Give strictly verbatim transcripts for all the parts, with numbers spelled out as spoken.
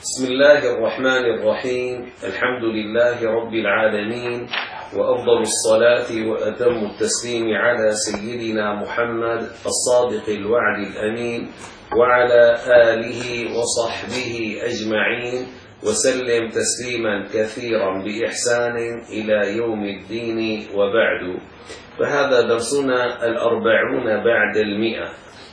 بسم الله الرحمن الرحيم. الحمد لله رب العالمين، وأفضل الصلاة وأتم التسليم على سيدنا محمد الصادق الوعد الأمين وعلى آله وصحبه أجمعين، وسلم تسليما كثيرا بإحسان إلى يوم الدين. وبعد، فهذا درسنا الأربعون بعد المئة.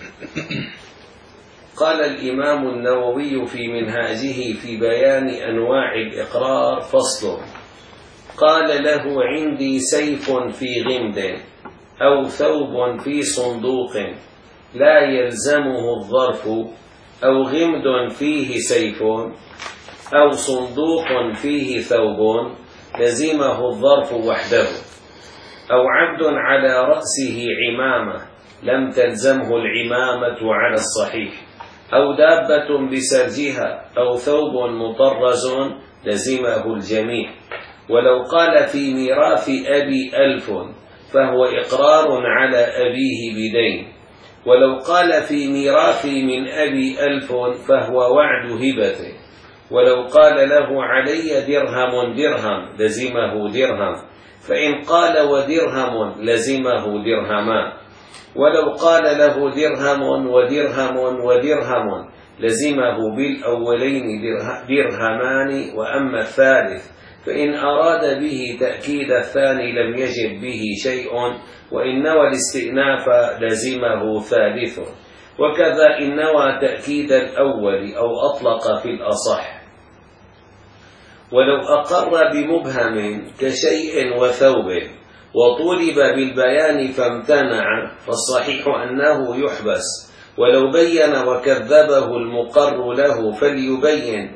قال الإمام النووي في منهاجه في بيان أنواع الإقرار: فصل. قال له: عندي سيف في غمد أو ثوب في صندوق لا يلزمه الظرف، أو غمد فيه سيف أو صندوق فيه ثوب لزمه الظرف وحده، أو عبد على رأسه عمامة لم تلزمه العمامة على الصحيح، أو دابة بسرجها أو ثوب مطرز لزمه الجميع. ولو قال في ميراث أبي ألف فهو إقرار على أبيه بدين، ولو قال في ميراثي من أبي ألف فهو وعد هبته، ولو قال له علي درهم درهم لزمه درهم، فإن قال ودرهم لزمه درهمان، ولو قال له درهم ودرهم ودرهم لزمه بالأولين درهمان، وأما الثالث فإن أراد به تأكيد الثاني لم يجب به شيء، وإن نوى الاستئناف لزمه ثالث، وكذا إن نوى تأكيد الأول أو أطلق في الأصح. ولو أقر بمبهم كشيء وثوب وطولب بالبيان فامتنع فالصحيح أنه يحبس، ولو بين وكذبه المقر له فليبين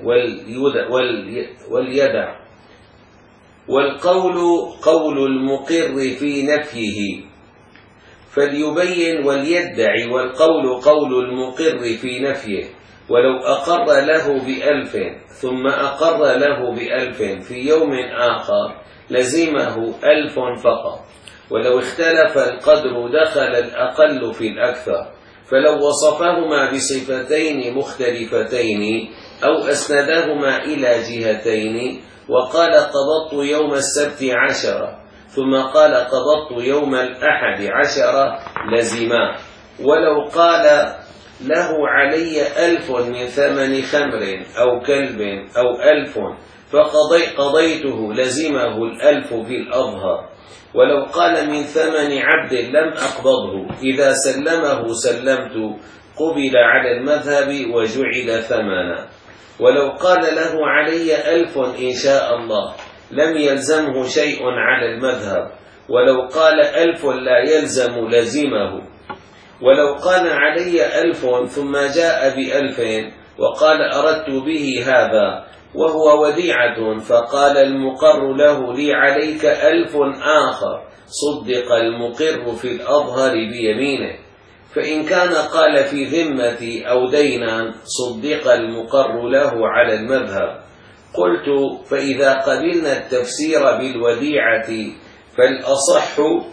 وليدع. والقول قول المقر في نفيه فليبين وليدع، والقول قول المقر في نفيه. ولو أقر له بألف ثم أقر له بألف في يوم آخر لزمه ألف فقط، ولو اختلف القدر دخل الأقل في الأكثر. فلو وصفهما بصفتين مختلفتين أو أسندهما إلى جهتين وقال قبضت يوم السبت عشرة ثم قال قبضت يوم الأحد عشرة لزما. ولو قال له علي ألف من ثمن خمر أو كلب أو ألف فقضيته لزمه الألف في الأظهر. ولو قال من ثمن عبد لم أقبضه إذا سلمه سلمت قبل على المذهب وجعل ثمنا. ولو قال له علي ألف إن شاء الله لم يلزمه شيء على المذهب، ولو قال ألف لا يلزم لزمه. ولو قال علي ألف ثم جاء بألف وقال أردت به هذا وهو وديعة، فقال المقر له لي عليك ألف آخر، صدق المقر في الأظهر بيمينه. فإن كان قال في ذمتي أو دينا صدق المقر له على المذهب. قلت: فإذا قبلنا التفسير بالوديعة فالأصح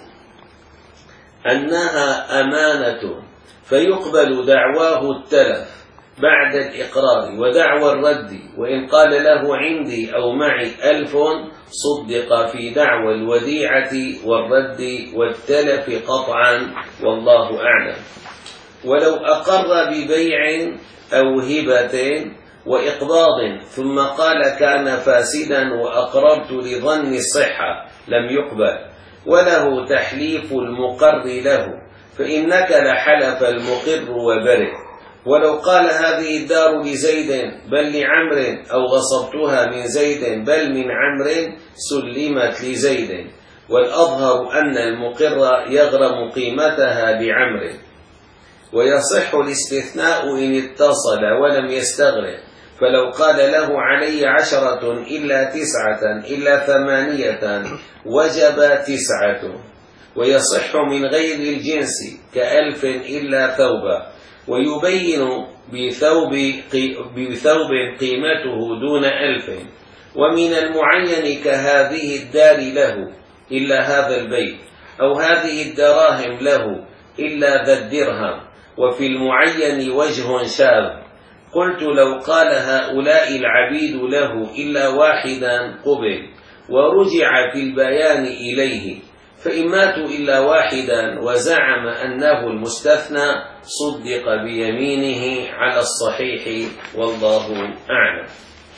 أنها أمانة فيقبل دعواه التلف بعد الإقرار ودعوى الرد. وإن قال له عندي أو معي ألف صدق في دعوى الوديعة والرد والتلف قطعا، والله أعلم. ولو أقر ببيع أو هبة وإقباض ثم قال كان فاسدا وأقررت لظن الصحة لم يقبل، وله تحليف المقر له، فإنك لحلف المقر وبرئ. ولو قال هذه الدار لزيد بل لعمر، أو غصبتها من زيد بل من عمر سلمت لزيد، والأظهر أن المقر يغرم قيمتها بعمر. ويصح الاستثناء إن اتصل ولم يستغرق، فلو قال له علي عشرة إلا تسعة إلا ثمانية وجب تسعة. ويصح من غير الجنس كألف إلا ثوبا، ويبين بثوب, بثوب قيمته دون ألف. ومن المعين كهذه الدار له إلا هذا البيت، أو هذه الدراهم له إلا ذا الدرهم. وفي المعين وجه شاذ، قلت لو قال هؤلاء العبيد له إلا واحدا قبل ورجع في البيان إليه، فإن ماتوا إلا واحدا وزعم أنه المستثنى صدق بيمينه على الصحيح والله أعلم.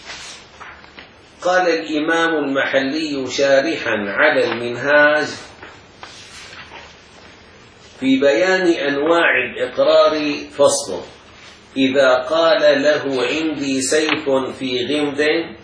قال الإمام المحلي شارحا على المنهاج في بيان أنواع الإقرار فصل: إذا قال له عندي سيف في غمد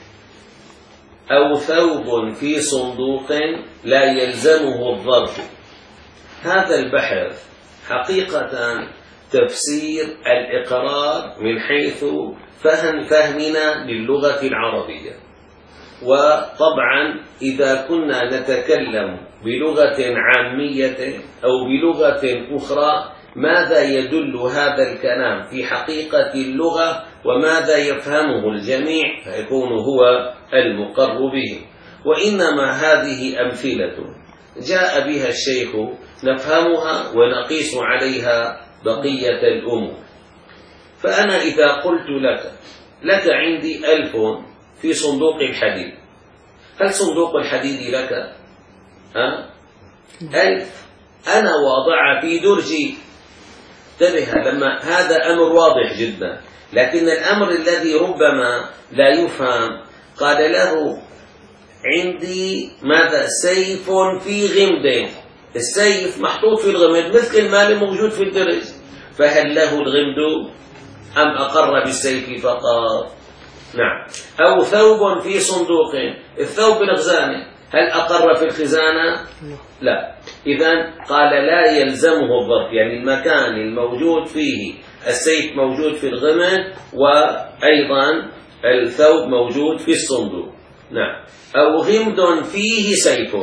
أو ثوب في صندوق لا يلزمه الظرف. هذا البحث حقيقة تفسير الإقرار من حيث فهم فهمنا للغة العربية. وطبعا إذا كنا نتكلم بلغة عامية أو بلغة أخرى ماذا يدل هذا الكلام في حقيقة اللغة وماذا يفهمه الجميع فيكون هو المقر به. وإنما هذه أمثلة جاء بها الشيخ نفهمها ونقيس عليها بقية الأمور. فأنا إذا قلت لك لك عندي ألف في صندوق الحديد، هل صندوق الحديد لك؟ أه؟ ألف أنا واضعها في درجي. انتبه، لما هذا أمر واضح جدا، لكن الأمر الذي ربما لا يفهم قال له عندي ماذا؟ سيف في غمد. السيف محطوط في الغمد مثل المال موجود في الدرج، فهل له الغمد أم أقر بالسيف فقط؟ نعم. أو ثوب في صندوق، الثوب بالخزانة، هل أقر في الخزانة؟ لا. إذن قال لا يلزمه الظرف، يعني المكان الموجود فيه السيف موجود في الغمد وأيضا الثوب موجود في الصندوق. نعم. أو غمد فيه سيف،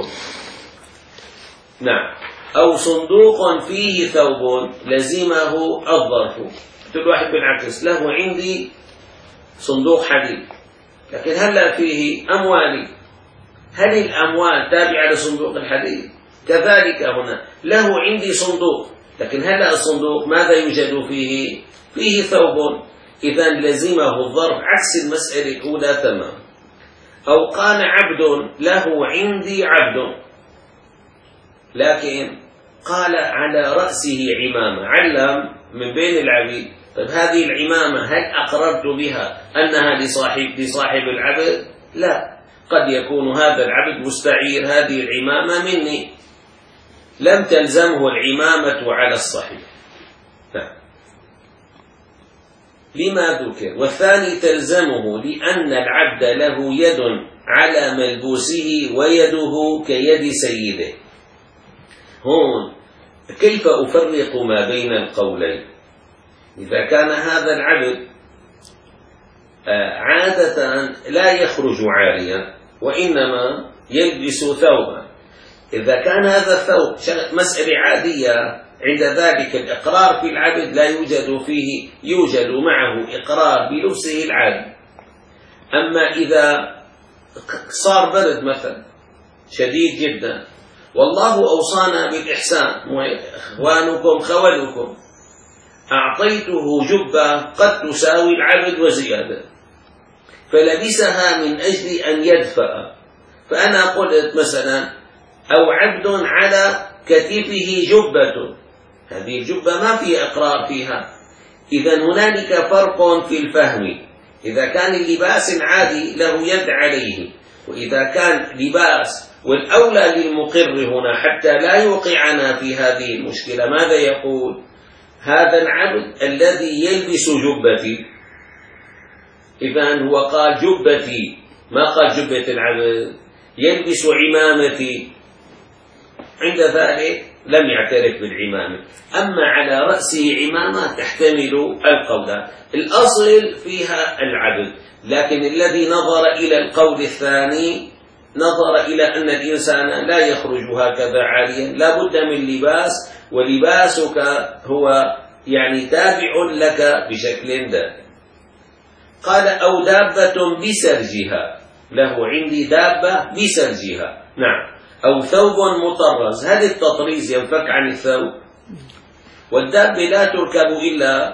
نعم، أو صندوق فيه ثوب لزمه الظرف. قلت الواحد بالعكس، له عندي صندوق حديد لكن هل فيه أموالي؟ هل الأموال تابعة لصندوق الحديد؟ كذلك هنا له عندي صندوق لكن هل الصندوق ماذا يوجد فيه؟ فيه ثوب، إذن لزمه الظرف عكس المسألة الأولى تمام. أو قال عبد له عندي عبد لكن قال على رأسه عمامة، علم من بين العبيد. طيب هذه العمامة هل أقررت بها أنها لصاحب, لصاحب العبد؟ لا، قد يكون هذا العبد مستعير هذه العمامة مني، لم تلزمه العمامة على الصحيح. لا. لما ذكر؟ والثاني تلزمه لأن العبد له يد على ملبوسه ويده كيد سيده. هون كيف أفرق ما بين القولين؟ إذا كان هذا العبد عادة لا يخرج عاريا وإنما يلبس ثوبا، إذا كان هذا الثوب مسألة عادية عند ذلك الإقرار في العبد لا يوجد فيه، يوجد معه إقرار بلبسه العادي. أما إذا صار برد مثلا شديد جدا والله أوصانا بالإحسان، إخوانكم خولكم، أعطيته جبة قد تساوي العبد وزيادة فلبسها من أجل أن يدفأ، فأنا قلت مثلا أو عبد على كتفه جبة، هذه الجبة ما في إقرار فيها. إذن هنالك فرق في الفهم، إذا كان اللباس عادي له يد عليه، وإذا كان لباس، والأولى للمقر هنا حتى لا يوقعنا في هذه المشكلة ماذا يقول؟ هذا العبد الذي يلبس جبتي، إذن هو قال جبتي ما قال جبة العبد، يلبس عمامتي، عند ذلك لم يعترف بالعمامة. أما على رأسه عمامة تحتمل القول، الأصل فيها العبد، لكن الذي نظر إلى القول الثاني نظر إلى أن الإنسان لا يخرج هكذا عاريا، لا بد من لباس، ولباسك هو يعني تابع لك بشكل دائم. قال أو دابة بسرجها، له عندي دابة بسرجها، نعم، أو ثوب مطرز. هل التطريز ينفك عن الثوب؟ والدابة لا تركب إلا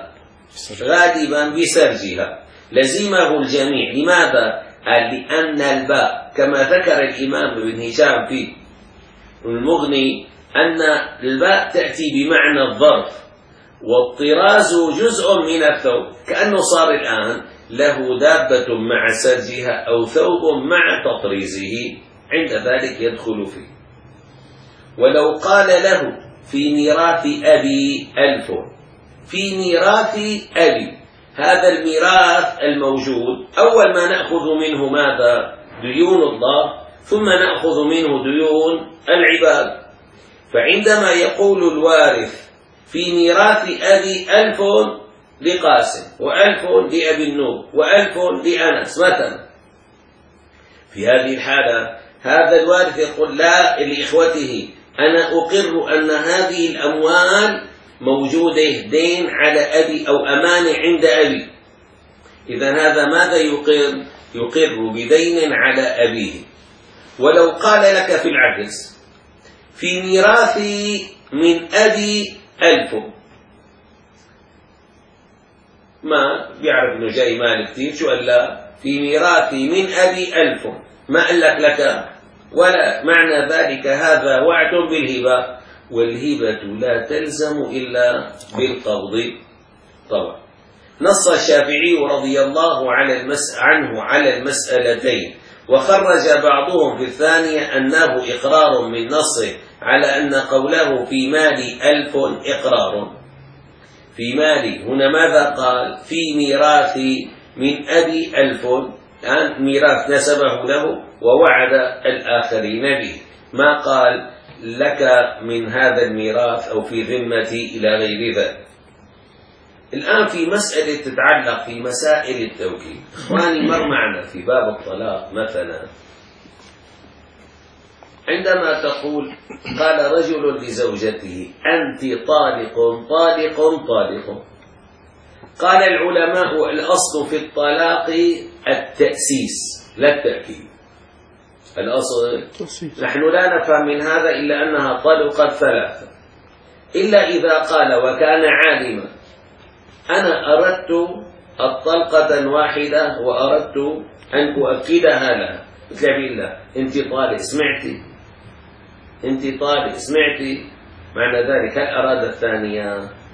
غالبا بسرجها لزمه الجميع. لماذا؟ قال لأن الباء كما ذكر الإمام ابن هشام في المغني أن الباء تأتي بمعنى الظرف، والطراز جزء من الثوب، كأنه صار الآن له دابة مع سرجها أو ثوب مع تطريزه، عند ذلك يدخل فيه. ولو قال له في ميراث أبي ألف، في ميراث أبي، هذا الميراث الموجود أول ما نأخذ منه ماذا؟ ديون الله، ثم نأخذ منه ديون العباد. فعندما يقول الوارث في ميراث أبي ألف لقاسم وألف لأبي النور وألف لأنس مثلا، في هذه الحالة هذا الوارث يقول لا لإخوته أنا أقر أن هذه الأموال موجودة دين على أبي أو أمانة عند أبي. إذن هذا ماذا يقر؟ يقر بدين على أبيه. ولو قال لك في العكس في ميراثي من أبي ألف، ما بيعرف إنه جاي مال كثير، شو قال لا في ميراثي من أبي ألف، ما قال لك لك ولا معنى ذلك هذا وعد بالهبة، والهبة لا تلزم إلا بالقبض. طبعا نص الشافعي رضي الله عنه على المسألتين، وخرج بعضهم في الثانية أنه إقرار من نصه على أن قوله في مالي ألف إقرار. في مالي هنا ماذا قال؟ في ميراثي من أبي ألف، الآن ميراث نسبه له ووعد الآخرين به، ما قال لك من هذا الميراث أو في ذمتي إلى غير ذلك. الآن في مسألة تتعلق في مسائل التوكيد. إخواني مر معنا في باب الطلاق مثلا، عندما تقول قال رجل لزوجته أنت طالق طالق طالق، قال العلماء الأصل في الطلاق التأسيس لا التأكيد. الأصل نحن لا نفهم من هذا إلا أنها طلقت ثلاثة، إلا إذا قال وكان عالما أنا أردت الطلقة واحدة وأردت أن أؤكدها لها، مثل بالله أنت طالق سمعتي، أنت طالق سمعتي، معنى ذلك هل أراد الثانية؟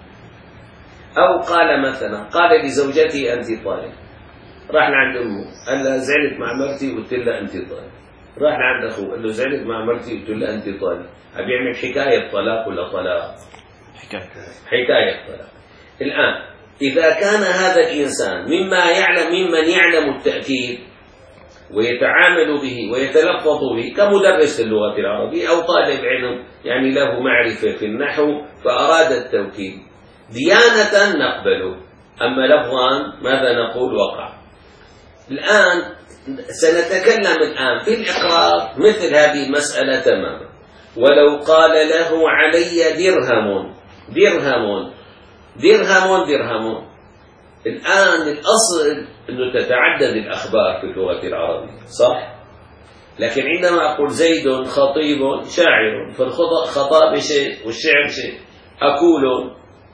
أو قال مثلا قال لزوجتي أنت طالق، راح لعند أمه قال لها زعلت مع مرتي قلت لها أنت طالق، راح لعند أخوه قال له زعلت مع مرتي قلت لها أنت طالق. أبي يعمل حكاية طلاق ولا طلاق؟ حكاية حكاية طلاق. الآن إذا كان هذا الإنسان مما يعلم ممن يعلم التأكيد ويتعامل به ويتلفظ به كمدرس اللغة العربية أو طالب علم يعني له معرفة في النحو فأراد التوكيد، ديانة نقبله، أما لفظا ماذا نقول؟ وقع. الآن سنتكلم الآن في الإقرار مثل هذه المسألة تماما. ولو قال له علي درهم درهم درهم درهم، الآن الأصل أنه تتعدد الأخبار في اللغة العربية صح؟ لكن عندما أقول زيد خطيب شاعر، فالخطاب شيء والشعر شيء. أكول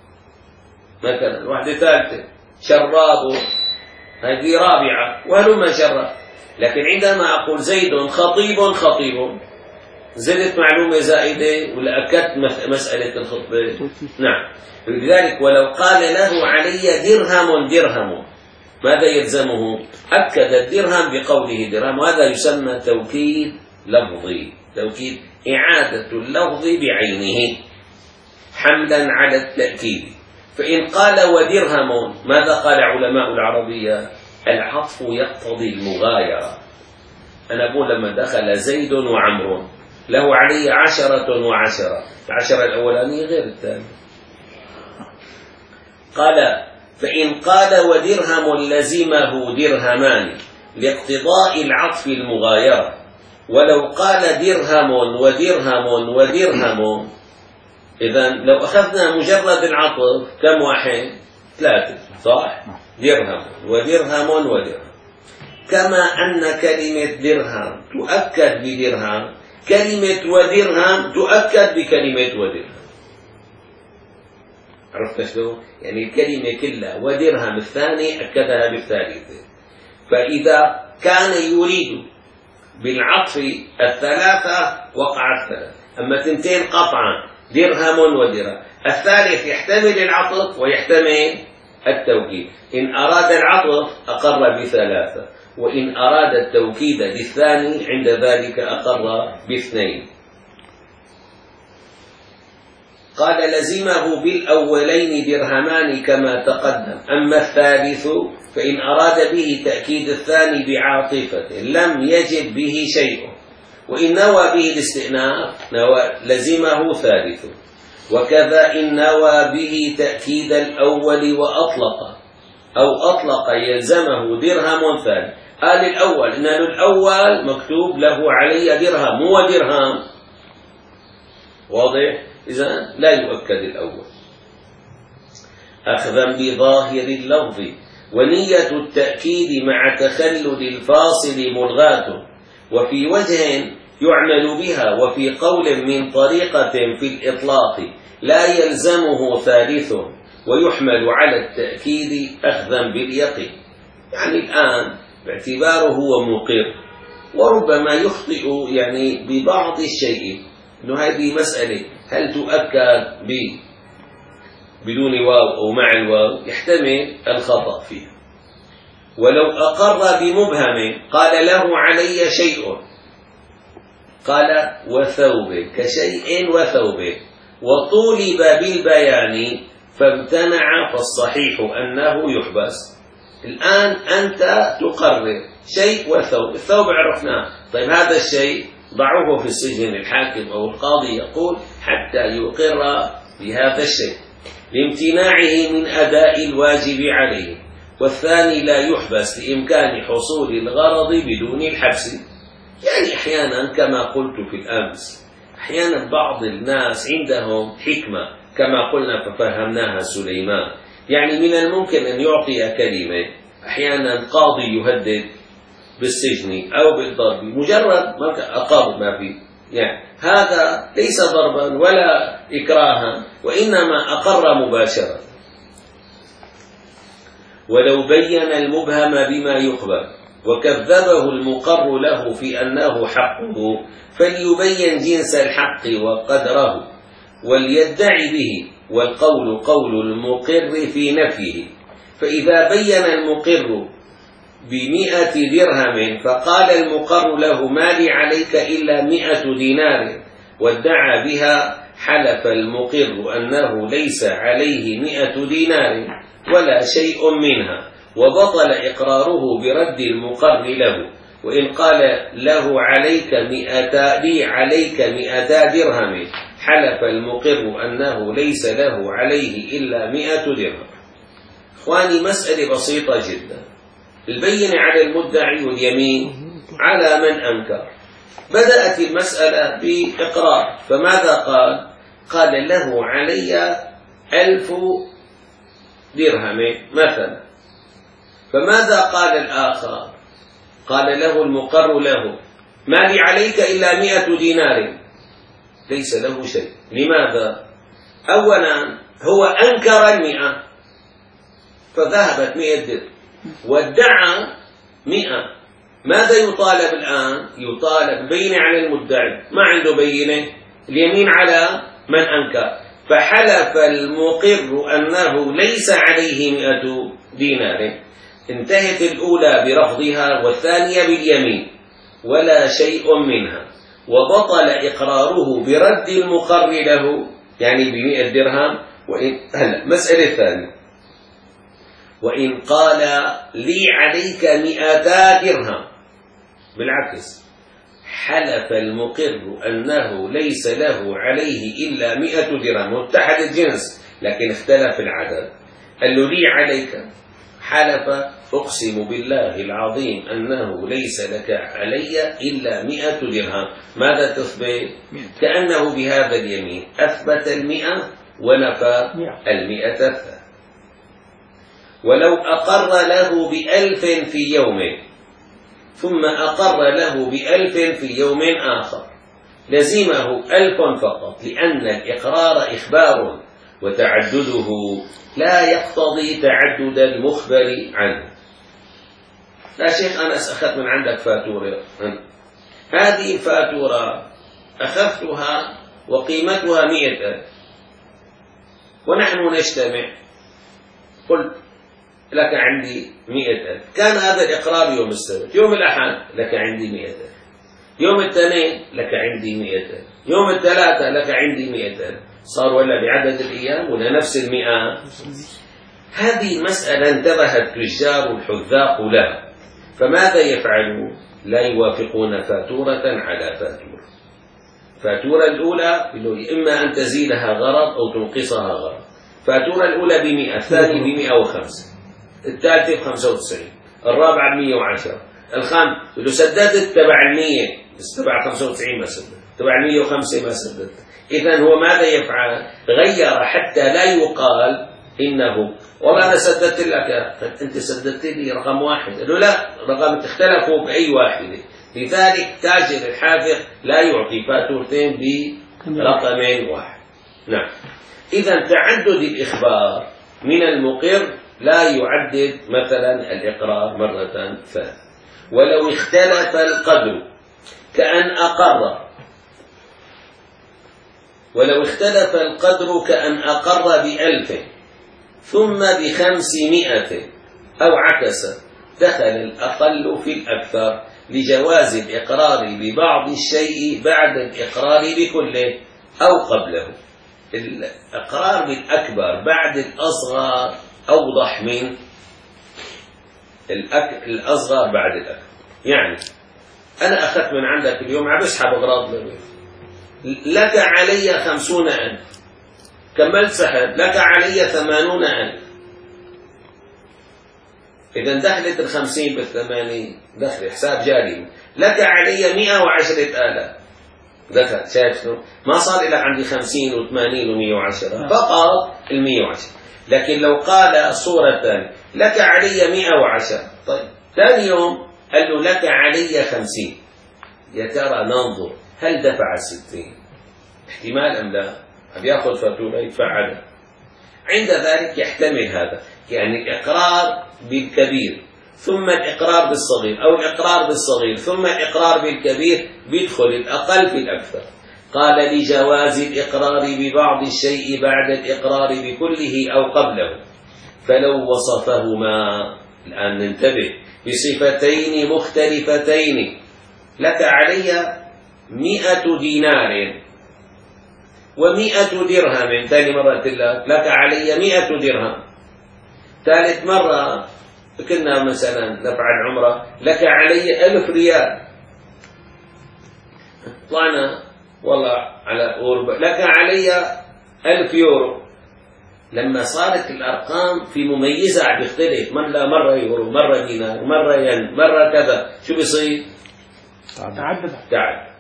مثلا واحدة ثالثة، شراب هذه رابعة، وهلما شراب. لكن عندما أقول زيد خطيب خطيب زدت معلومة زائدة ولا أكدت مسألة الخطبة؟ نعم. لذلك ولو قال له علي درهم درهم ماذا يلزمه؟ أكد الدرهم بقوله درهم، وهذا يسمى توكيد لفظي، توكيد إعادة اللفظ بعينه حملا على التأكيد. فإن قال ودرهم ماذا قال علماء العربية؟ العطف يقتضي المغايرة. أنا أقول لما دخل زيد وعمر له علي عشرة وعشرة، العشرة الأولانية غير الثانية. قال فإن قال ودرهم لزمه درهمان لاقتضاء العطف المغايرة. ولو قال درهم ودرهم ودرهم، إذن لو أخذنا مجرد العطف كم واحد؟ ثلاثة صح؟ درهم ودرهم ودرهم. كما أن كلمة درهم تؤكد بدرهم، كلمة ودرهم تؤكد بكلمة ودرهم. عرفت شلون؟ يعني الكلمة كلها ودرهم الثاني أكدها بالثالثة. فإذا كان يريد بالعطف الثلاثة وقع الثلاث، أما تنتين قطعا درهم ودرهم. الثالث يحتمل العطف ويحتمل التوكيد. إن أراد العطف أقر بثلاثة، وإن أراد التوكيد للثاني عند ذلك أقر باثنين. قال لزمه بالأولين درهمان كما تقدم، أما الثالث فإن أراد به تأكيد الثاني بعاطفة لم يجب به شيء، وإن نوى به الاستئناف نوى لزمه ثالث. وكذا إن نوى به تأكيد الأول وأطلق أو أطلق يلزمه درهم ثاني. قال الأول إن الأول مكتوب له علي درهم مو درهم، واضح؟ إذن لا يؤكد الأول. أخذا بظاهر اللفظ، ونية التأكيد مع تخلل الفاصل ملغاة، وفي وجه يعمل بها وفي قول من طريقة في الإطلاق لا يلزمه ثالث، ويحمل على التأكيد أخذا باليقين. يعني الآن باعتباره هو مقر وربما يخطئ يعني ببعض الشيء، إنه هذه مسألة هل تؤكد ب بدون واو أو مع الواو، يحتمل الخطأ فيها. ولو أقر بمبهم قال له علي شيء، قال وثوب كشيء وثوب، وطولب بالبيان فامتنع، فالصحيح أنه يحبس. الآن أنت تقرر شيء وثوب، الثوب عرفناه، طيب هذا الشيء ضعوه في السجن، الحاكم أو القاضي يقول حتى يقر بهذا الشيء لامتناعه من أداء الواجب عليه، والثاني لا يحبس لإمكان حصول الغرض بدون الحبس. يعني أحيانا كما قلت في الأمس، أحيانا بعض الناس عندهم حكمة كما قلنا ففهمناها سليمان. يعني من الممكن أن يعطي كلمة، أحيانا قاضي يهدد بالسجن أو بالضرب مجرد ما أقر ما فيه، يعني هذا ليس ضربا ولا إكراها، وإنما أقر مباشرة. ولو بين المبهم بما يقبل وكذبه المقر له في أنه حقه فليبين جنس الحق وقدره وليدعي به، والقول قول المقر في نفيه. فإذا بين المقر بمئة درهم فقال المقر له ما لي عليك إلا مئة دينار وادعى بها، حلف المقر أنه ليس عليه مئة دينار ولا شيء منها، وبطل إقراره برد المقر له. وإن قال له عليك مئتا لي عليك مئتا درهم، حلف المقر أنه ليس له عليه إلا مئة درهم. إخواني مسألة بسيطة جدا، البينة على المدعي واليمين على من أنكر. بدأت المسألة بإقرار، فماذا قال؟ قال له علي ألف درهم مثلا. فماذا قال الآخر؟ قال له المقر له ما لي عليك إلا مئة دينار، ليس له شيء. لماذا؟ أولا هو أنكر المئة فذهبت مئة درهم وادعى مئة، ماذا يطالب الآن؟ يطالب بينة على المدعي، ما عنده بينة، اليمين على من أنكر. فحلف المقر أنه ليس عليه مئة دينار، انتهت الأولى برفضها والثانية باليمين ولا شيء منها، وبطل إقراره برد المقر له يعني بمئة درهم. وإن هلا مسألة ثانية، وإن قال لي عليك مئتا درهم بالعكس، حلف المقر أنه ليس له عليه إلا مئة درهم، متحد الجنس لكن اختلف العدد. قال له لي عليك، حلف أقسم بالله العظيم أنه ليس لك علي إلا مئة درهم. ماذا تثبت؟ كأنه بهذا اليمين أثبت المئة ونفى المئة الثانية. ولو أقر له بألف في يوم ثم أقر له بألف في يوم آخر لزمه ألف فقط، لأن الإقرار إخبار وتعدده لا يقتضي تعدد المخبر عنه. لا شيخ أنا أخذت من عندك فاتورة، هذه الفاتورة أخذتها وقيمتها مئة ألف ونحن نجتمع، قلت لك عندي مئة ألف، كان هذا الإقرار يوم السبت، يوم الأحد لك عندي مئة ألف، يوم الاثنين لك عندي مئة ألف، يوم الثلاثة لك عندي مئة ألف، صار ولا بعدد الأيام ولا نفس المئة؟ هذه المسألة انتبه التجار الحذاق لها، فماذا يفعلون؟ لا يوافقون فاتورة على فاتورة. فاتورة الأولى إما أن تزيدها غرض أو تنقصها غرض. فاتورة الأولى بمئة، الثانية بمئة وخمسة، الثالثة بخمسة وتسعين، الرابعة بمئة وعشرة، الخامس لو سددت تبع المية بس تبع خمسة وتسعين ما سددت، تبع المية وخمسة ما سددت. إذن هو ماذا يفعل؟ غير حتى لا يقال إنه والله أنا سددت لك، أنت سددت لي رقم واحد، قالوا لا، رقم اختلفوا بأي واحدة. لذلك تاجر الحاذق لا يعطي فاتورتين برقم واحد. نعم. إذن تعدد الإخبار من المقر لا يعدد مثلا الإقرار مرة ثانية. ولو اختلف القدر كأن أقر ولو اختلف القدر كأن أقر بألف ثم بخمسمائة أو عكس، دخل الأقل في الأكثر لجواز الإقرار ببعض الشيء بعد الإقرار بكله أو قبله. الإقرار بالأكبر بعد الأصغر أوضح من الأصغر بعد الأكبر. يعني أنا أخذت من عندك اليوم عم بسحب أغراض للبيت، لك علي خمسون ألف، كملت سحب لك علي ثمانون ألف، إذا دخلت الخمسين بالثمانين دخل حساب جاري، لك علي مئة وعشرة آلاف دخل. شايف شنو؟ ما صار لك عندي خمسين وثمانين ومئة وعشرة، فقط المئة وعشرة. لكن لو قال صورة لك علي مئة وعشرة، طيب ثاني يوم قال له لك علي خمسين، يا ترى ننظر هل دفع الستين احتمال أم لا؟ بياخذ فاتورة يدفعها. عند ذلك يحتمل هذا، يعني الإقرار بالكبير ثم الإقرار بالصغير، أو الإقرار بالصغير ثم الإقرار بالكبير، بيدخل الأقل في الأكثر. قال لجواز الإقرار ببعض الشيء بعد الإقرار بكله أو قبله. فلو وصفهما، الآن ننتبه، بصفتين مختلفتين، لك علي مئة دينار ومئة درهم، ثاني مرة لك علي مئة درهم، ثالث مرة كنا مثلا نفعل عمرة لك علي ألف ريال، طلعنا والله على أوروبا لك علي ألف يورو. لما صارت الأرقام في مميزة عم يختلف، مرة مرة يورو، مرة دينار، مرة ين، مرة كذا، شو بيصير؟ تعدد. تعدد.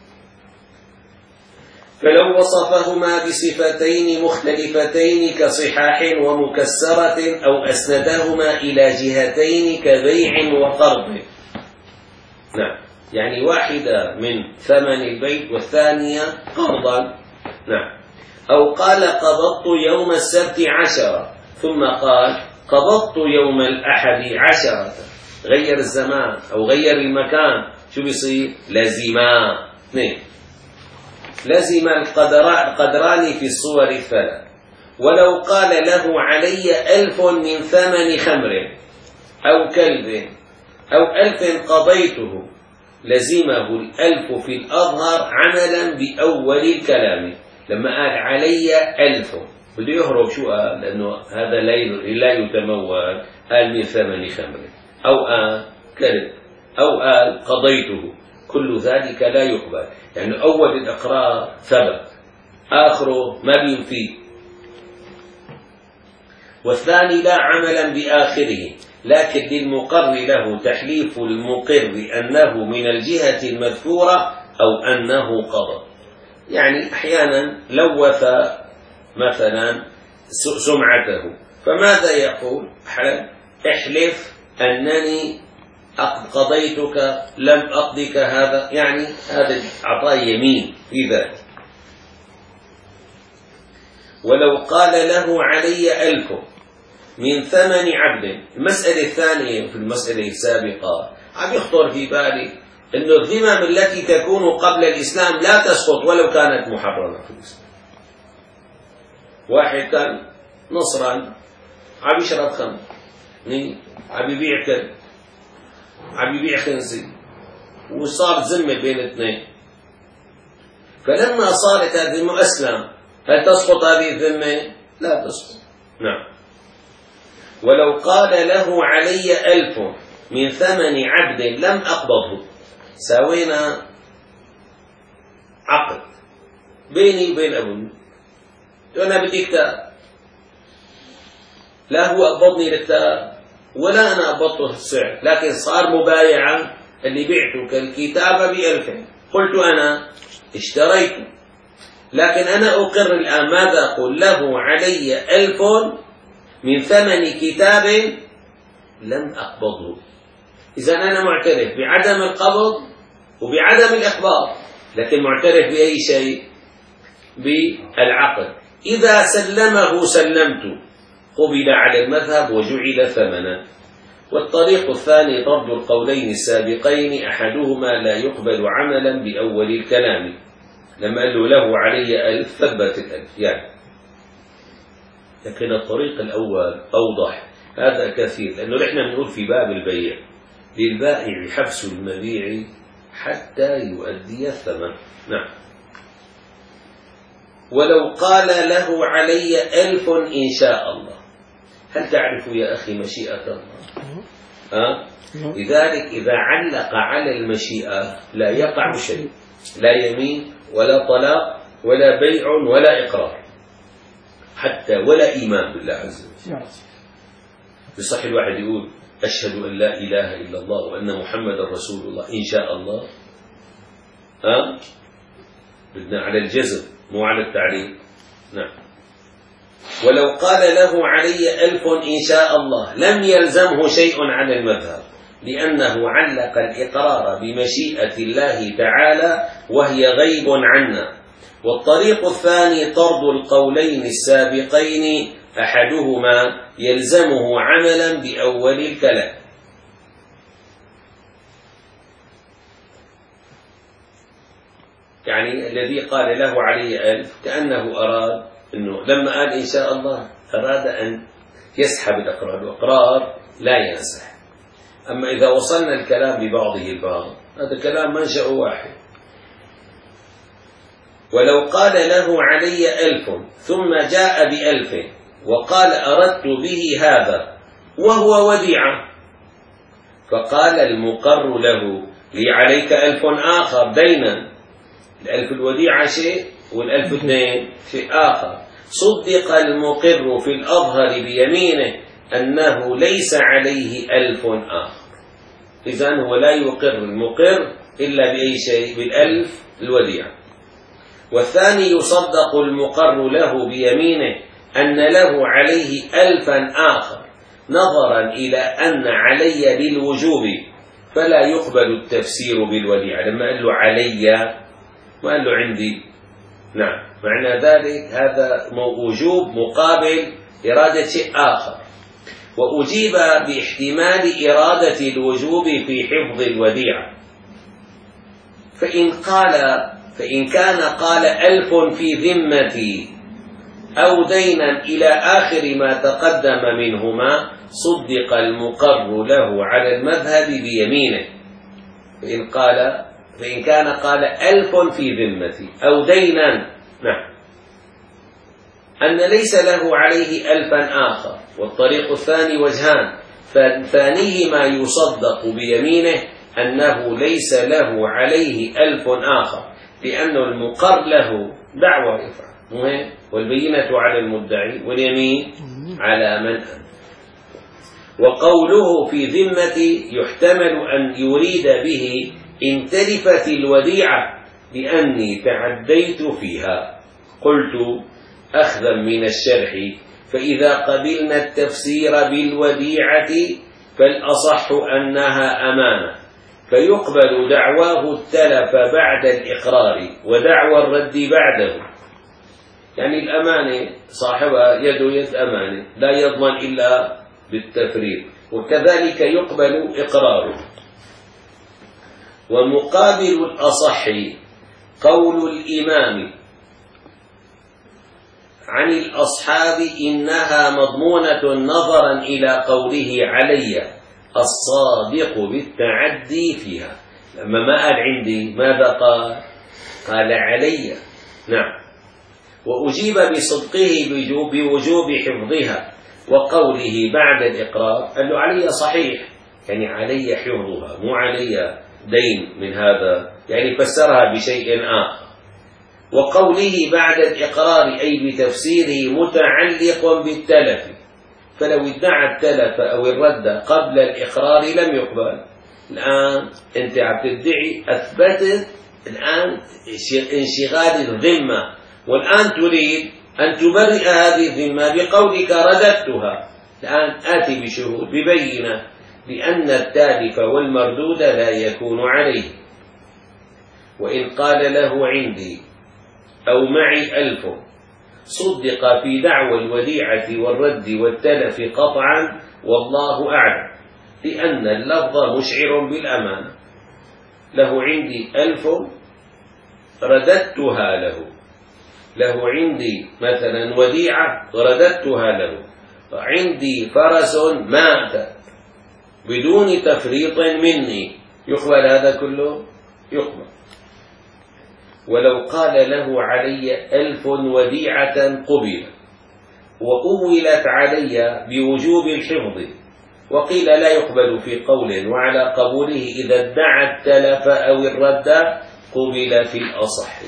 فلو وصفهما بصفتين مختلفتين كصحاح ومكسرة أو أسندهما إلى جهتين كبيع وقرض، نعم، يعني واحدة من ثمن البيت والثانية قرضا، نعم. أو قال قبضت يوم السبت عشرة ثم قال قبضت يوم الأحد عشرة، غير الزمان أو غير المكان، شو بيصير؟ لزما اثنين، لزم القدران في الصور الثلاث. ولو قال له علي ألف من ثمن خمر أو كلب أو ألف قضيته، لزمه الألف في الأظهر عملا بأول الكلام. لما قال علي ألف بده يهرب، شو قال؟ لأنه هذا لا يتمول، قال من ثمن خمر أو قال كلب أو قال قضيته، كل ذلك لا يقبل، يعني أول الإقرار ثبت، آخره ما بينفي. والثاني لا عملا بآخره، لكن للمقر له تحليف المقر أنه من الجهة المذكورة أو أنه قضى. يعني أحيانا لوث مثلا سمعته، فماذا يقول؟ احلف أنني قضيتك لم أقضك هذا، يعني هذا أعطاه يمين في ذلك. ولو قال له علي ألف من ثمن عبد. المسألة الثانية في المسألة السابقة عم يخطر في بالي أن الذمم التي تكون قبل الإسلام لا تسقط ولو كانت محرمة في الإسلام. واحد كان نصرا عم يشرب خمر، عم يبيع كلب، عم يبيع خنزير، وصار ذمة بين اثنين. فلما صارت هذه الذمة أسلم، هل تسقط هذه الذمة؟ لا تسقط. نعم. ولو قال له علي ألف من ثمن عبد لم أقبضه. ساوينا عقد بيني وبين أبوي، أنا بدي كتاب، لا هو قبضني للكتاب ولا أنا قبضته السعر، لكن صار مبايعة، اللي بعته كالكتابة بألفين، قلت أنا اشتريته، لكن أنا أقر الآن. ماذا أقول؟ له علي ألف من ثمن كتاب لم أقبضه. إذا أنا معترف بعدم القبض وبعدم الإقباض، لكن معترف بأي شيء؟ بالعقد. إذا سلمه سلمت، قبل على المذهب وجعل ثمنا. والطريق الثاني طرد القولين السابقين، أحدهما لا يقبل عملا بأول الكلام. لما قال له له علي ألف ثبت الألف يعني. لكن الطريق الأول أوضح، هذا كثير، لأنه نحن بنقول في باب البيع للبائع حبس المبيع حتى يؤدي الثمن. نعم. ولو قال له علي ألف إن شاء الله. هل تعرف يا أخي مشيئة الله؟ أه؟ لذلك إذا علق على المشيئة لا يقع شيء، لا يمين ولا طلاق ولا بيع ولا إقرار، حتى ولا إيمان بالله عز وجل. بصح الواحد يقول أشهد أن لا إله إلا الله وأن محمد رسول الله إن شاء الله. أه؟ بدنا على الجزم مو على التعليل. نعم. ولو قال له علي ألف إن شاء الله لم يلزمه شيء عن المذهب، لأنه علق الإقرار بمشيئة الله تعالى وهي غيب عنا. والطريق الثاني طرد القولين السابقين، أحدهما يلزمه عملا بأول الكلام. يعني الذي قال له علي ألف كأنه أراد أنه لما قال إن شاء الله أراد أن يسحب الإقرار، والإقرار لا ينسح. أما إذا وصلنا الكلام ببعضه البعض، هذا كلام منشأ واحد. ولو قال له علي ألف ثم جاء بألف وقال أردت به هذا وهو وديعة، فقال المقر له لي عليك ألف آخر دينا، الألف الوديعة شيء والألف اثنين شيء آخر، صدق المقر في الأظهر بيمينه أنه ليس عليه ألف آخر. إذن هو لا يقر المقر إلا بأي شيء؟ بالألف الوديعة. والثاني يصدق المقر له بيمينه أن له عليه ألفا آخر، نظرا إلى أن علي بالوجوب فلا يقبل التفسير بالوديعة. لما قال له علي ما قال له عندي. نعم. معنى ذلك هذا وجوب مقابل إرادة شيء آخر. وأجيب باحتمال إرادة الوجوب في حفظ الوديعة. فإن قال فإن كان قال ألف في ذمتي أو دينا إلى آخر ما تقدم منهما، صدق المقر له على المذهب بيمينه. فإن قال فإن كان قال ألف في ذمتي أو دينا، نعم، أن ليس له عليه ألفا آخر. والطريق الثاني وجهان، فثانيهما يصدق بيمينه أنه ليس له عليه ألف آخر، لأن المقر له دعوى يفعل مهم، والبينة على المدعي واليمين على من أنت. وقوله في ذمتي يحتمل أن يريد به إن تلفت الوديعة لأني تعديت فيها. قلت أخذا من الشرح، فإذا قبلنا التفسير بالوديعة فالأصح أنها أمانة، فيقبل دعواه التلف بعد الإقرار ودعوى الرد بعده. يعني الأمانة صاحبها يد يد أمانة، لا يضمن إلا بالتفريط، وكذلك يقبل إقراره. ومقابل الأصح قول الإمام عن الأصحاب إنها مضمونة نظرا إلى قوله علي الصادق بالتعدي فيها. لما ما قال عندي ماذا قال؟ قال علي. نعم. وأجيب بصدقه بوجوب حفظها وقوله بعد الإقرار قال له علي صحيح، يعني علي حفظها مو علي دين من هذا، يعني فسرها بشيء آخر. وقوله بعد الإقرار أي بتفسيره متعلق بالتلف، فلو ادعى التلف أو الرد قبل الإقرار لم يقبل. الآن أنت عم تدعي أثبتت الآن انشغال الذمة، والآن تريد أن تبرئ هذه الذمة بقولك رددتها. الآن آتي بشهود ببينة بأن التالف والمردود لا يكون عليه. وإن قال له عندي أو معي ألف صدق في دعوى الوديعة والرد والتلف قطعا والله أعلم، لأن اللفظ مشعر بالأمانة. له عندي ألف رددتها له، له عندي مثلا وديعة رددتها له، عندي فرس مات بدون تفريط مني، يقبل هذا كله؟ يقبل. ولو قال له علي ألف وديعة قبل وأولت علي بوجوب الحفظ، وقيل لا يقبل في قول وعلى قبوله إذا ادعى التلف أو الرد قبل في الأصح.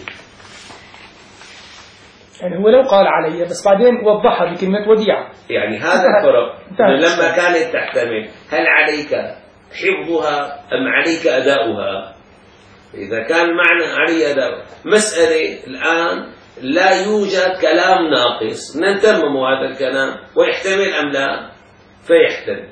يعني هو لو قال علي بس بعدين وضحها بكلمة وديعة، يعني هذا الفرق. لما كانت تحتمل هل عليك حفظها أم عليك أداؤها؟ إذا كان معنى علي أداؤها مسألة الآن لا يوجد كلام ناقص، ننتمم هذا الكلام ويحتمل أم لا؟ فيحتمل.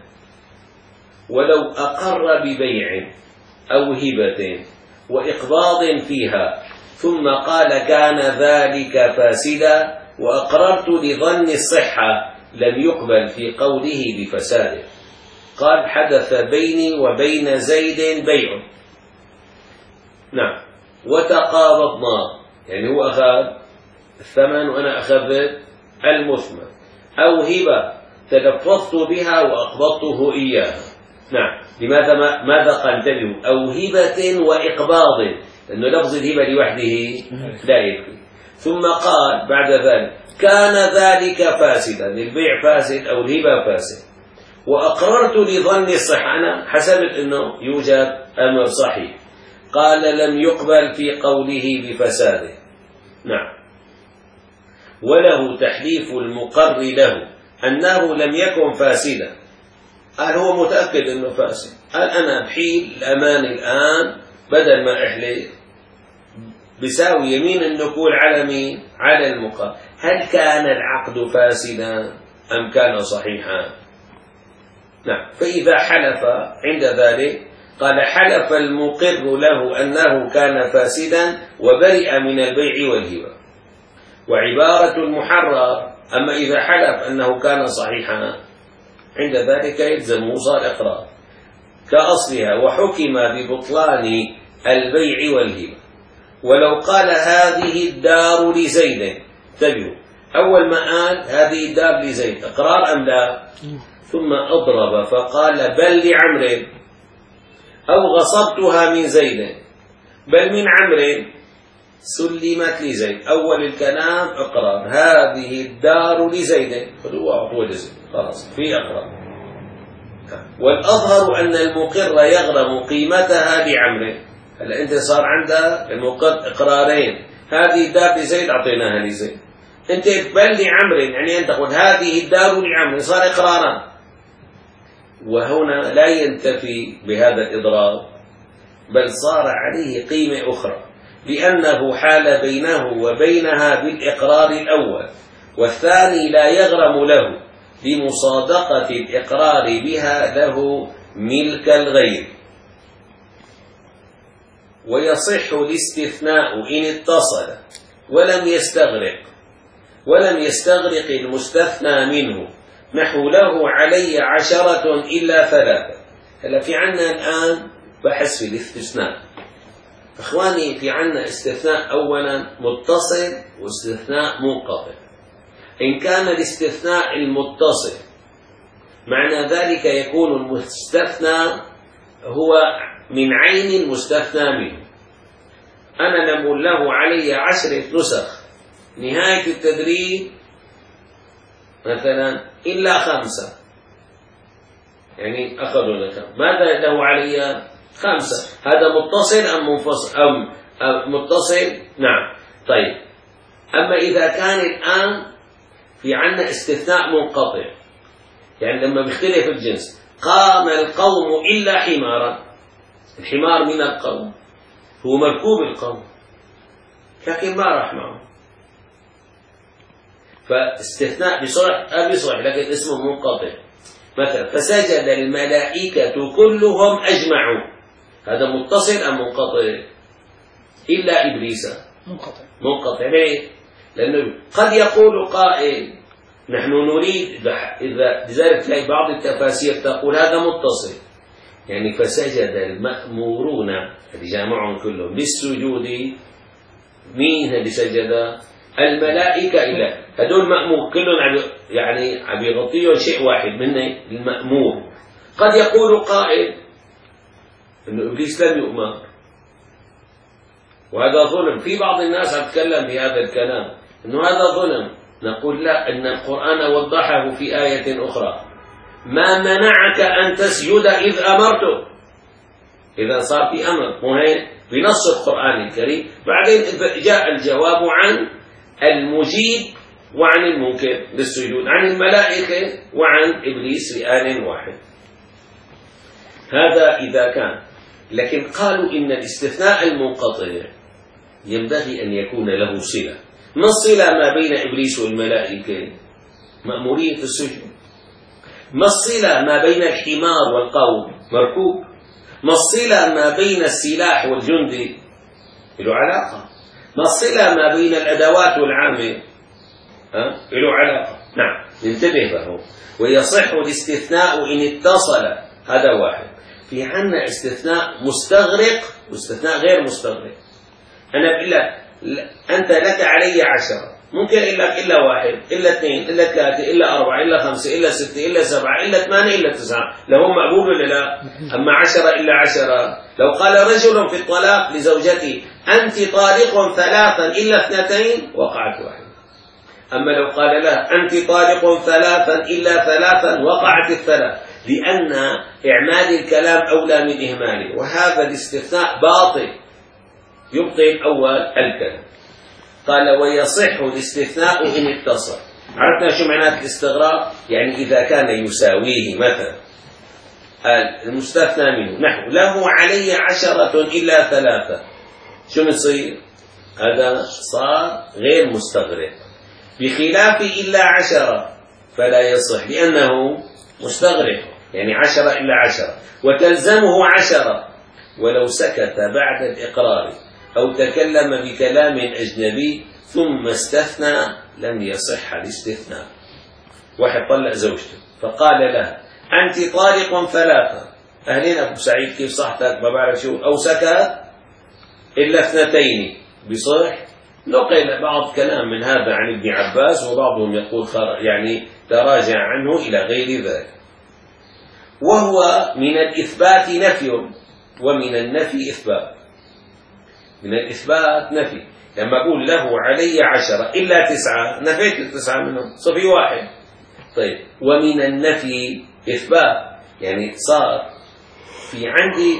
ولو أقر ببيع أو هبة وإقباض فيها ثم قال كان ذلك فاسدا وأقررت لظن الصحة لم يقبل في قوله بفساده. قال حدث بيني وبين زيد بيع، نعم، وتقابضنا، يعني هو أخذ الثمن وأنا أخذت المثمن، أو هبة تلفظت بها وأقبضته إياها. نعم. لماذا ما ماذا قال؟ انتبهوا، أو هبة وإقباض، لأنه لفظ الهبة لوحده لا يكفي. ثم قال بعد ذلك كان ذلك فاسدا، البيع فاسد أو الهبة فاسد، وأقررت لظن الصحة، أنا حسبت أنه يوجد أمر صحيح. قال لم يقبل في قوله بفساده. نعم. وله تحليف المقر له أنه لم يكن فاسدا، قال هو متأكد أنه فاسد، قال أنا بحيل الأمان الآن بدل ما أحلف بساوي يمين النقول على مين؟ على المقر. هل كان العقد فاسدا أم كان صحيحا؟ نعم. فإذا حلف عند ذلك قال حلف المقر له أنه كان فاسدا وبرئ من البيع والهبة. وعبارة المحرر أما إذا حلف أنه كان صحيحا عند ذلك يلزم صار إقرار كأصلها، وحكم ببطلان البيع والهبة. ولو قال هذه الدار لزيد، انتبهوا، أول ما قال هذه الدار لزيد إقرار أم لا؟ ثم أضرب فقال بل لعمر، أو غصبتها من زيد، بل من عمر سلمت لزيد. أول الكلام إقرار، هذه الدار لزيد، فهو أعطوه لزيد، خلاص في إقرار. والأظهر أن المقر يغرم قيمتها لعمر. هلا أنت صار عندك المقر إقرارين، هذه الدار لزيد أعطيناها لزيد، أنت بل لعمر، يعني أنت تقول هذه الدار لعمر، صار إقرارا. وهنا لا ينتفي بهذا الإضراب، بل صار عليه قيمة أخرى، لأنه حال بينه وبينها بالإقرار الأول، والثاني لا يغرم له لمصادقة الإقرار بها له ملك الغير. ويصح الاستثناء إن اتصل ولم يستغرق، ولم يستغرق المستثنى منه، نحو له علي عشرة إلا ثلاثة. هلا في عنا الآن بحث في الاستثناء. إخواني، في عنا استثناء أولا متصل واستثناء منقطع. إن كان الاستثناء المتصل معنى ذلك يكون المستثنى هو من عين المستثنى منه. أنا نقول له علي عشرة نسخ، نهاية التدريب مثلا إلا خمسة، يعني أخذوا لك ماذا له علي خمسة. هذا متصل أم منفصل أم متصل؟ نعم. طيب، أما إذا كان الآن في عنا استثناء منقطع، يعني لما بيختلف الجنس، قام القوم إلا حمارا، الحمار من القوم هو مركوب القوم لكن ما راح معه، فاستثناء بصرح بصرح لكن اسمه منقطع. مثلا فسجد الملائكة كلهم أجمعون، هذا متصل أم منقطع؟ إلا إبليس منقطع. منقطع. ليه؟ لأنه قد يقول قائل نحن نريد إذا لذلك تلاقي بعض التفاسير تقول هذا متصل، يعني فسجد المأمورون اللي جامعهم كلهم للسجود. مين اللي سجد؟ الملائكة. إلا هدول مأمور كلهم يعني عم يغطيهم شيء واحد منه المأمور. قد يقول قائل إنه إبليس لم يؤمر وهذا ظلم. في بعض الناس عم تتكلم بهذا الكلام إنه هذا ظلم. نقول لا، إن القرآن وضحه في آية أخرى: ما منعك أن تسجد إذ أمرته. إذا صار في أمر مهم بنص القرآن الكريم، بعدين جاء الجواب عن المجيب وعن المنكر للسجود، عن الملائكة وعن إبليس لآن واحد. هذا إذا كان. لكن قالوا إن الاستثناء المنقطع ينبغي أن يكون له صلة. ما الصلة ما بين إبليس والملائكة؟ مأمورية السجود. ما الصلة ما بين الحمار والقوم؟ مركوب. ما الصلة ما بين السلاح والجندي؟ له علاقة. ما الصلة ما بين الأدوات والعامل؟ ها؟ له علاقة. نعم، انتبه له. ويصح الاستثناء إن اتصل. هذا واحد. في عنا استثناء مستغرق واستثناء غير مستغرق. أنا بقول لك أنت لك علي عشرة، ممكن إقول لك إلا واحد إلا اثنين إلا ثلاثة إلا أربعة إلا خمسة إلا ستة إلا سبعة إلا ثمانية إلا تسعة، لهم مقبول ولا لا؟ أما عشرة إلا عشرة. لو قال رجل في الطلاق لزوجته أنت طالق ثلاثا إلا اثنتين وقعت واحدة. أما لو قال لها أنت طالق ثلاثا إلا ثلاثا وقعت الثلاث، لأن إعمال الكلام أولى من إهماله، وهذا الاستثناء باطل يبطل أول الكلام. قال ويصح الاستثناء إن اتصل. عرفنا شو معنات الاستغراق؟ يعني إذا كان يساويه مثلا المستثنى منه نحو له علي عشرة إلا ثلاثة، شو بصير؟ هذا صار غير مستغرق. بخلاف إلا عشرة فلا يصح لأنه مستغرق، يعني عشرة إلا عشرة وتلزمه عشرة. ولو سكت بعد الإقرار أو تكلم بكلام أجنبي ثم استثنى لم يصح الاستثناء. واحد طلق زوجته فقال لها أنت طالق ثلاثة، أهلين أبو سعيد كيف صحتك ما بعرف شو، أو سكت إلا اثنتين، بصح؟ نقل بعض كلام من هذا عن ابن عباس، وبعضهم يقول يعني تراجع عنه إلى غير ذلك. وهو من الإثبات نفي ومن النفي إثبات. من الإثبات نفي، لما أقول له علي عشرة إلا تسعة نفيت التسعة منهم صفي واحد. طيب، ومن النفي إثبات، يعني صار في عندي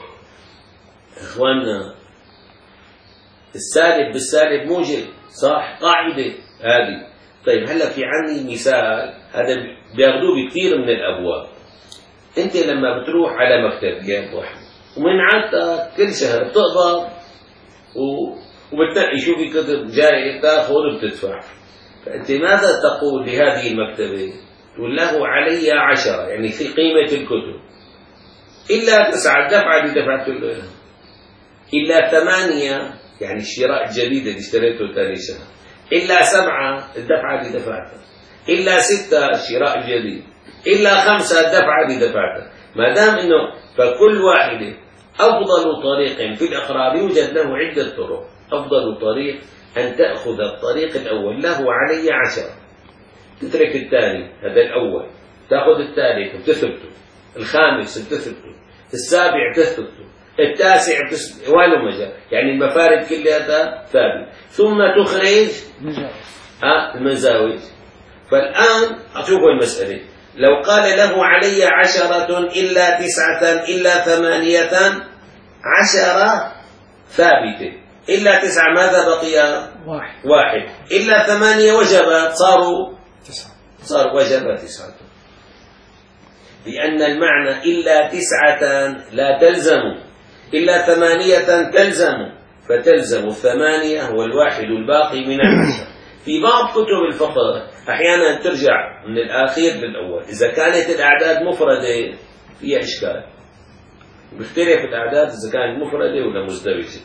إخواننا السالب بالسالب موجب، صح؟ قاعدة هذه. طيب هلا في عندي مثال هذا بياخذوه بكثير من الأبواب. أنت لما بتروح على مكتب يا واحد ومن عادتك كل شهر بتقبض وبتنقي شو في كتب جاي تاخذ وبتدفع، فأنت ماذا تقول لهذه المكتبة؟ تقول له علي عشرة، يعني في قيمة الكتب، إلا تسعة دفعة اللي دفعت له، إلا ثمانية يعني الشراء الجديد اللي اشتريته ثاني سنة، إلا سبعة الدفعة اللي دفعتها، إلا ستة الشراء الجديد، إلا خمسة الدفعة اللي دفعتها. ما دام إنه فكل واحدة أفضل طريق في الإقرار يوجد له عدة طرق. أفضل طريق أن تأخذ الطريق الأول، له علي عشرة، تترك الثاني، هذا الأول، تأخذ الثالث وتثبته، الخامس بتثبته، السابع تثبته، التاسع بتثبته، وين مجال، يعني المفارد كلها ثابت. ثم تخرج آه المزاوج. فالآن أشوفوا المسألة، لو قال له علي عشرة إلا تسعة إلا ثمانية، عشرة ثابتة، إلا تسعة ماذا بقي؟ واحد. واحد. إلا ثمانية وجبت، صاروا تسعة، صار وجب تسعة. لأن المعنى إلا تسعة لا تلزم، إلا ثمانية تلزم، فتلزم الثمانية والواحد الباقي من العشرة. في بعض كتب الفقه أحيانا ترجع من الأخير للأول، إذا كانت الأعداد مفردة فيها إشكال، بيختلف الأعداد إذا كانت مفردة ولا مزدوجة.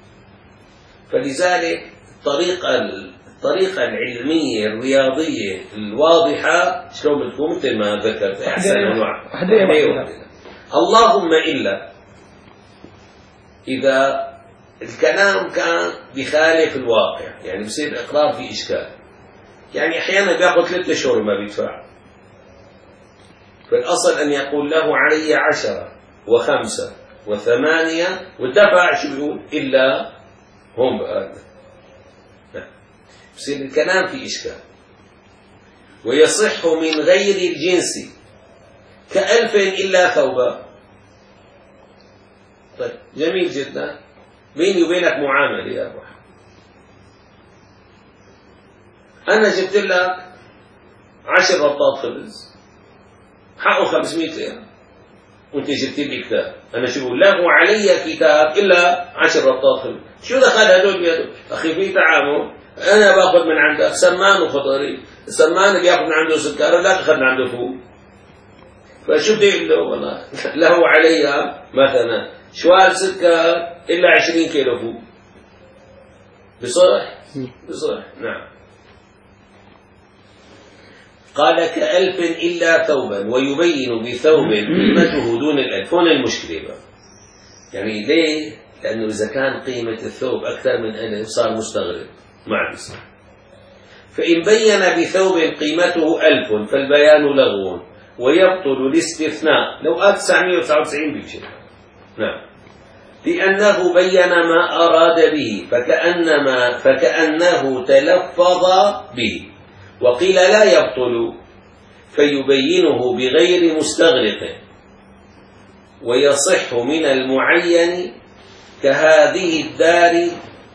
فلذلك الطريقة الطريقة العلمية الرياضية الواضحة شلون بتكون مثل ما ذكرت أحسن أنواع. اللهم إلا إذا الكلام كان بخالف الواقع، يعني بصير الإقرار في إشكال، يعني أحيانا بياخذ ثلاثة شهور ما بيدفع، فالأصل أن يقول له علي عشرة وخمسة وثمانية ودفع شو بيقول إلا هم بقى، بصير الكلام في إشكال. ويصح من غير الجنس كألف إلا ثوبا. طيب جميل جدا، بيني وبينك معاملة يا أبو حمد، أنا جبت لك عشر رطات خبز حقه خمسمائة ليرة، وأنت جبت لي كتاب، أنا شو بقول له علي كتاب إلا عشر رطات خبز، شو دخل هدول بيده؟ أخي في تعامل، أنا باخذ من عندك سمان وخضري، السمان بياخذ من عنده سكر لا تاخذ من عنده فول، فشو بدي أقول له؟ والله له علي مثلا شوال سكر إلا عشرين كيلو فول، بصح؟ بصح، نعم. قال كألف إلا ثوبا، ويبين بثوب قيمته دون الألف. هنا المشكلة بقى، يعني ليه؟ لأنه إذا كان قيمة الثوب أكثر من ألف صار مستغرب، ما بيصير. فإن بين بثوب قيمته ألف فالبيان لغو ويبطل الاستثناء. لو قال تسعمائة وتسعة وتسعين بيجي، نعم، لأنه بين ما أراد به، فكأنما فكأنه تلفظ به. وقيل لا يبطل فيبينه بغير مستغرق. ويصح من المعين كهذه الدار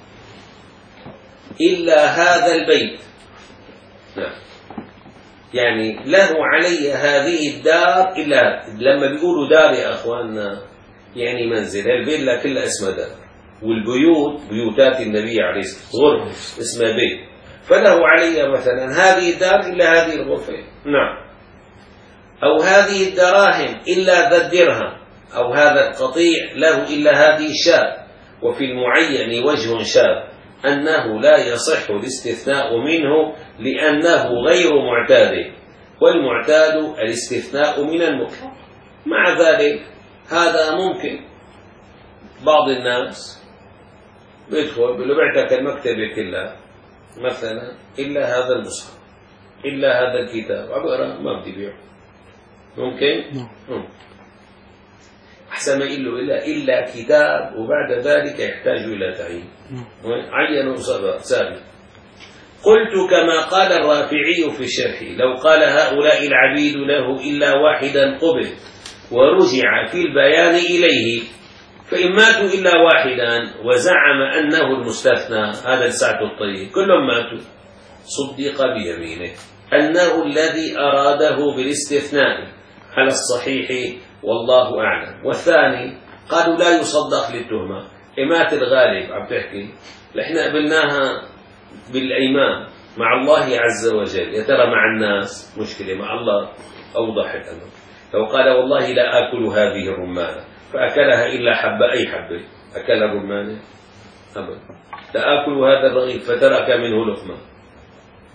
إلا هذا البيت، نعم، يعني له علي هذه الدار إلا. لما بيقولوا دار يا أخواننا يعني منزل، الفيلا كلها اسمها دار، والبيوت بيوتات النبي عليه الصلاة والسلام غرف اسمها بيت، فله علي مثلا هذه الدار إلا هذه الغرفة، نعم، أو هذه الدراهم إلا ذا الدرهم، أو هذا القطيع له إلا هذه الشاة. وفي المعين وجه شاذ أنه لا يصح الاستثناء منه لأنه غير معتاد، والمعتاد الاستثناء من المطلق. مع ذلك هذا ممكن بعض الناس بيدخل بيقول له بعتك المكتبة كلها مثلا إلا هذا المصحف إلا هذا الكتاب، عبارة ما بدي بيعه، ممكن؟ ممكن. أحسن ما يقول له إلا إلا كتاب، وبعد ذلك يحتاج إلى تعيين، عينوا ثابت. قلت كما قال الرافعي في الشرح: لو قال هؤلاء العبيد له إلا واحدا قبل ورجع في البيان إليه، فإن ماتوا إلا واحدا وزعم أنه المستثنى، هذا السعد الطيب، كلهم ماتوا، صدق بيمينه أنه الذي أراده بالاستثناء على الصحيح والله أعلم. والثاني قالوا لا يصدق للتهمة، إمات الغالب عم تحكي لإحنا قبلناها بالأيمان مع الله عز وجل، يا ترى مع الناس مشكلة، مع الله أوضح الأمر. لو قال والله لا آكل هذه الرمانة فأكلها إلا حبة، أي حبة أكل الرمانة أبدا، لا آكل هذا الرغيف فترك منه لقمة،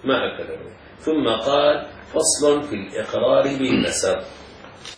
ما أكله. ثم قال فصل في الإقرار بالنسب.